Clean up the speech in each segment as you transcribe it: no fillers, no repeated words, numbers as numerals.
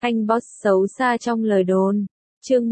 Anh boss xấu xa trong lời đồn. Chương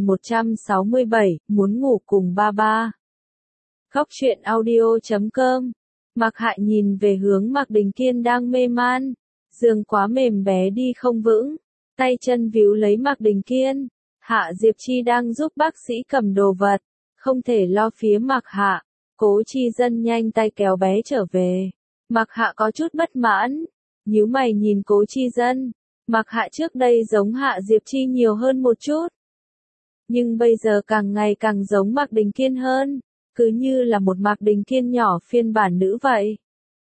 1167, muốn ngủ cùng ba ba. Góc truyện audio.com. Mạc Hạ nhìn về hướng Mạc Đình Kiên đang mê man. Giường quá mềm bé đi không vững. Tay chân víu lấy Mạc Đình Kiên. Hạ Diệp Chi đang giúp bác sĩ cầm đồ vật. Không thể lo phía Mạc Hạ. Cố Chi Dân nhanh tay kéo bé trở về. Mạc Hạ có chút bất mãn. Nhíu mày nhìn Cố Chi Dân. Mạc Hạ trước đây giống Hạ Diệp Chi nhiều hơn một chút. Nhưng bây giờ càng ngày càng giống Mạc Đình Kiên hơn. Cứ như là một Mạc Đình Kiên nhỏ phiên bản nữ vậy.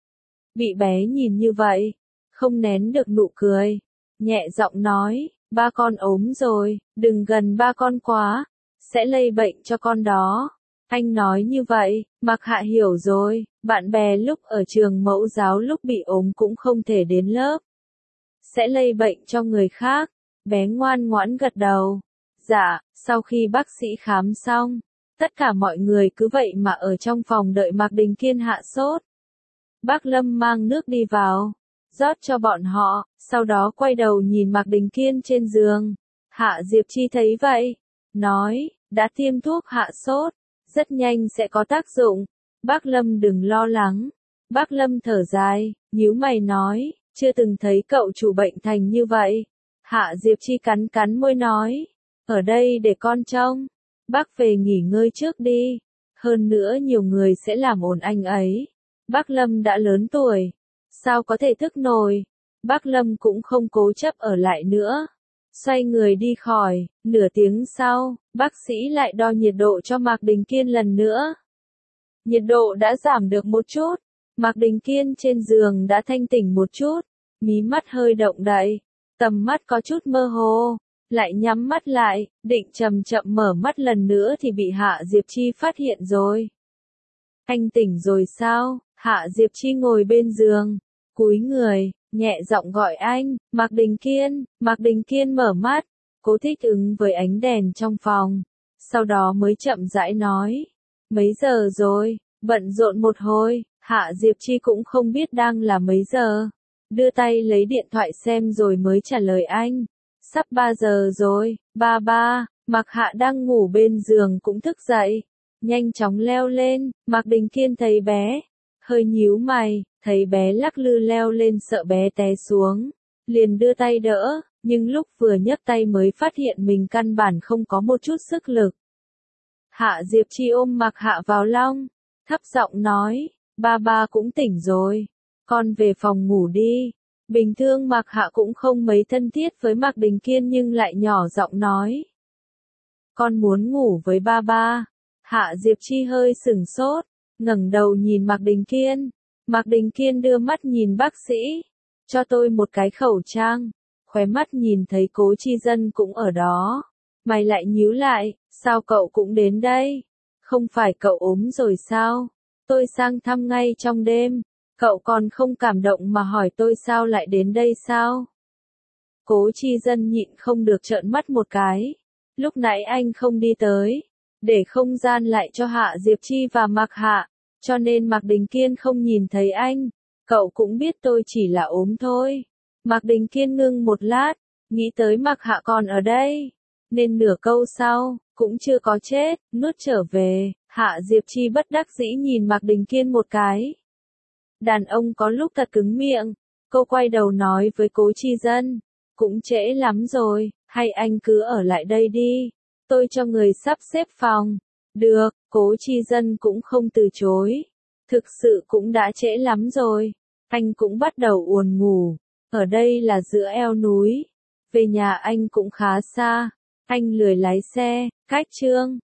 Bị bé nhìn như vậy. Không nén được nụ cười. Nhẹ giọng nói, ba con ốm rồi, đừng gần ba con quá. Sẽ lây bệnh cho con đó. Anh nói như vậy, Mạc Hạ hiểu rồi. Bạn bè lúc ở trường mẫu giáo lúc bị ốm cũng không thể đến lớp. Sẽ lây bệnh cho người khác. Bé ngoan ngoãn gật đầu. Dạ, sau khi bác sĩ khám xong, tất cả mọi người cứ vậy mà ở trong phòng đợi Mạc Đình Kiên hạ sốt. Bác Lâm mang nước đi vào, rót cho bọn họ, sau đó quay đầu nhìn Mạc Đình Kiên trên giường. Hạ Diệp Chi thấy vậy, nói, đã tiêm thuốc hạ sốt, rất nhanh sẽ có tác dụng. Bác Lâm đừng lo lắng. Bác Lâm thở dài, nhíu mày nói, chưa từng thấy cậu chủ bệnh thành như vậy. Hạ Diệp Chi cắn cắn môi nói, ở đây để con trông. Bác về nghỉ ngơi trước đi. Hơn nữa nhiều người sẽ làm ồn anh ấy. Bác Lâm đã lớn tuổi. Sao có thể thức nổi. Bác Lâm cũng không cố chấp ở lại nữa. Xoay người đi khỏi. Nửa tiếng sau, bác sĩ lại đo nhiệt độ cho Mạc Đình Kiên lần nữa. Nhiệt độ đã giảm được một chút. Mạc Đình Kiên trên giường đã thanh tỉnh một chút. Mí mắt hơi động đậy. Tầm mắt có chút mơ hồ. Lại nhắm mắt lại, định chậm chậm mở mắt lần nữa thì bị Hạ Diệp Chi phát hiện rồi. Anh tỉnh rồi sao? Hạ Diệp Chi ngồi bên giường, cúi người, nhẹ giọng gọi anh, Mạc Đình Kiên. Mạc Đình Kiên mở mắt, cố thích ứng với ánh đèn trong phòng. Sau đó mới chậm rãi nói, mấy giờ rồi, bận rộn một hồi. Hạ Diệp Chi cũng không biết đang là mấy giờ. Đưa tay lấy điện thoại xem rồi mới trả lời anh. Sắp 3 giờ rồi, ba. Mạc Hạ đang ngủ bên giường cũng thức dậy. Nhanh chóng leo lên, Mạc Đình Kiên thấy bé. Hơi nhíu mày, thấy bé lắc lư leo lên sợ bé té xuống. Liền đưa tay đỡ, nhưng lúc vừa nhấc tay mới phát hiện mình căn bản không có một chút sức lực. Hạ Diệp Chi ôm Mạc Hạ vào lòng, thấp giọng nói, ba cũng tỉnh rồi. Con về phòng ngủ đi. Bình thường Mạc Hạ cũng không mấy thân thiết với Mạc Đình Kiên nhưng lại nhỏ giọng nói. Con muốn ngủ với ba. Hạ Diệp Chi hơi sửng sốt, ngẩng đầu nhìn Mạc Đình Kiên. Mạc Đình Kiên đưa mắt nhìn bác sĩ. Cho tôi một cái khẩu trang. Khóe mắt nhìn thấy Cố Chi Dân cũng ở đó. Mày lại nhíu lại, sao cậu cũng đến đây? Không phải cậu ốm rồi sao? Tôi sang thăm ngay trong đêm. Cậu còn không cảm động mà hỏi tôi sao lại đến đây sao? Cố Chi Dân nhịn không được trợn mắt một cái. Lúc nãy anh không đi tới. Để không gian lại cho Hạ Diệp Chi và Mạc Hạ. Cho nên Mạc Đình Kiên không nhìn thấy anh. Cậu cũng biết tôi chỉ là ốm thôi. Mạc Đình Kiên ngưng một lát. Nghĩ tới Mạc Hạ còn ở đây. Nên nửa câu sau, cũng chưa có chết, nuốt trở về. Hạ Diệp Chi bất đắc dĩ nhìn Mạc Đình Kiên một cái. Đàn ông có lúc thật cứng miệng. Cô quay đầu nói với Cố Chi Dân. Cũng trễ lắm rồi, hay anh cứ ở lại đây đi. Tôi cho người sắp xếp phòng. Được, Cố Chi Dân cũng không từ chối. Thực sự cũng đã trễ lắm rồi. Anh cũng bắt đầu buồn ngủ. Ở đây là giữa eo núi. Về nhà anh cũng khá xa. Anh lười lái xe, cách Trương